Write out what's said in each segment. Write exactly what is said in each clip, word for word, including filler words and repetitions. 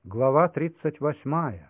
Глава тридцать восьмая.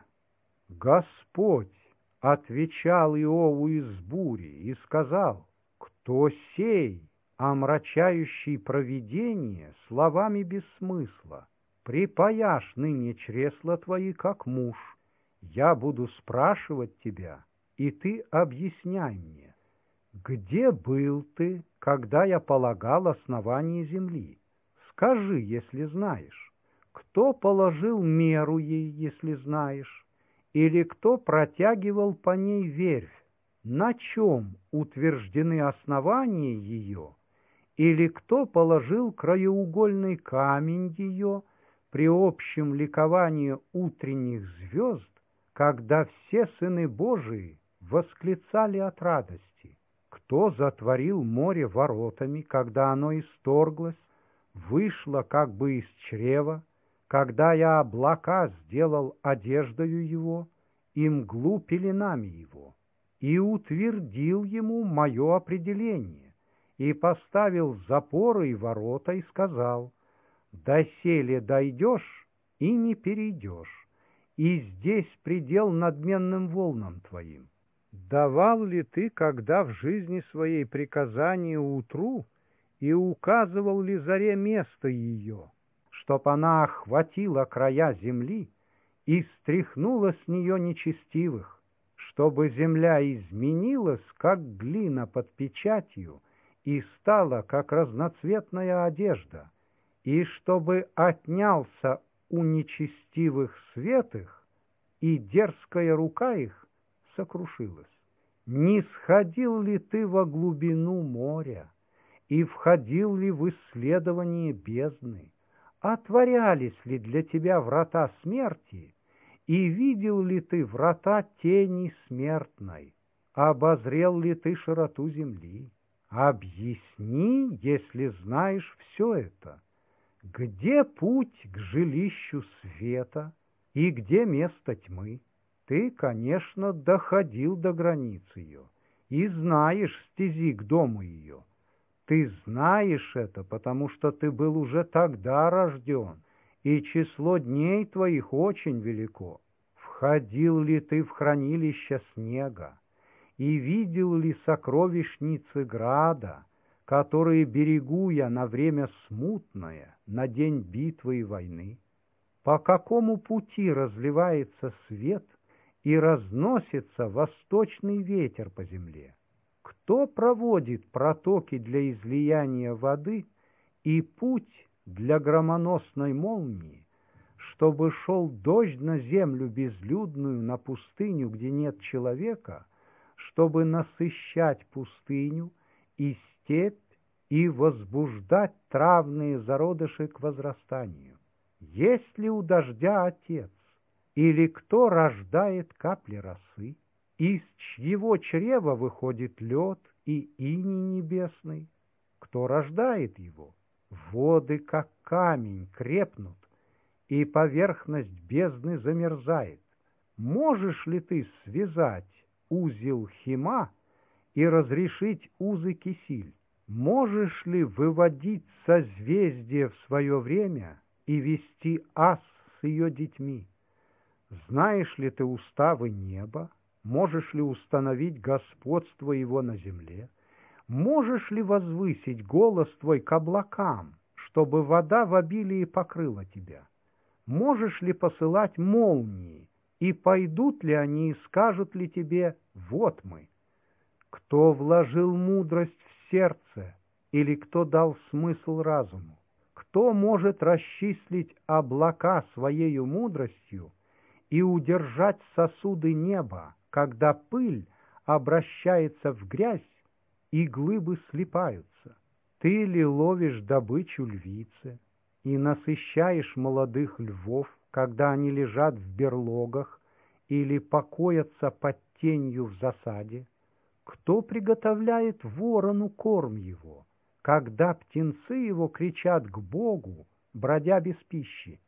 Господь отвечал Иову из бури и сказал: «Кто сей, омрачающий провидение словами без смысла? Припаяшь ныне чресла твои, как муж. Я буду спрашивать тебя, и ты объясняй мне. Где был ты, когда я полагал основание земли? Скажи, если знаешь. Кто положил меру ей, если знаешь? Или кто протягивал по ней верфь? На чем утверждены основания ее? Или кто положил краеугольный камень ее при общем ликовании утренних звезд, когда все сыны Божии восклицали от радости? Кто затворил море воротами, когда оно исторглось, вышло как бы из чрева, когда я облака сделал одеждою его и мглу пеленами его, и утвердил ему мое определение, и поставил запоры и ворота, и сказал: доселе дойдешь и не перейдешь, и здесь предел надменным волнам твоим. Давал ли ты когда в жизни своей приказание утру, и указывал ли заре место ее, чтоб она охватила края земли и стряхнула с нее нечестивых, чтобы земля изменилась, как глина под печатью, и стала, как разноцветная одежда, и чтобы отнялся у нечестивых свет их, и дерзкая рука их сокрушилась? Не сходил ли ты во глубину моря, и входил ли в исследование бездны? Отворялись ли для тебя врата смерти, и видел ли ты врата тени смертной? Обозрел ли ты широту земли? Объясни, если знаешь все это. Где путь к жилищу света и где место тьмы? Ты, конечно, доходил до границ ее и знаешь стези к дому ее. Ты знаешь это, потому что ты был уже тогда рожден, и число дней твоих очень велико. Входил ли ты в хранилище снега, и видел ли сокровищницы града, которые берегу я на время смутное, на день битвы и войны? По какому пути разливается свет и разносится восточный ветер по земле? Кто проводит протоки для излияния воды и путь для громоносной молнии, чтобы шел дождь на землю безлюдную, на пустыню, где нет человека, чтобы насыщать пустыню и степь и возбуждать травные зародыши к возрастанию? Есть ли у дождя отец, или кто рождает капли росы? Из чьего чрева выходит лед и иней небесный? Кто рождает его? Воды, как камень, крепнут, и поверхность бездны замерзает. Можешь ли ты связать узел Хима и разрешить узы Кисиль? Можешь ли выводить созвездие в свое время и вести ас с ее детьми? Знаешь ли ты уставы неба? Можешь ли установить господство его на земле? Можешь ли возвысить голос твой к облакам, чтобы вода в обилии покрыла тебя? Можешь ли посылать молнии, и пойдут ли они и скажут ли тебе: вот мы? Кто вложил мудрость в сердце, или кто дал смысл разуму? Кто может расчислить облака своею мудростью и удержать сосуды неба, когда пыль обращается в грязь и глыбы слипаются? Ты ли ловишь добычу львицы и насыщаешь молодых львов, когда они лежат в берлогах или покоятся под тенью в засаде? Кто приготовляет ворону корм его, когда птенцы его кричат к Богу, бродя без пищи?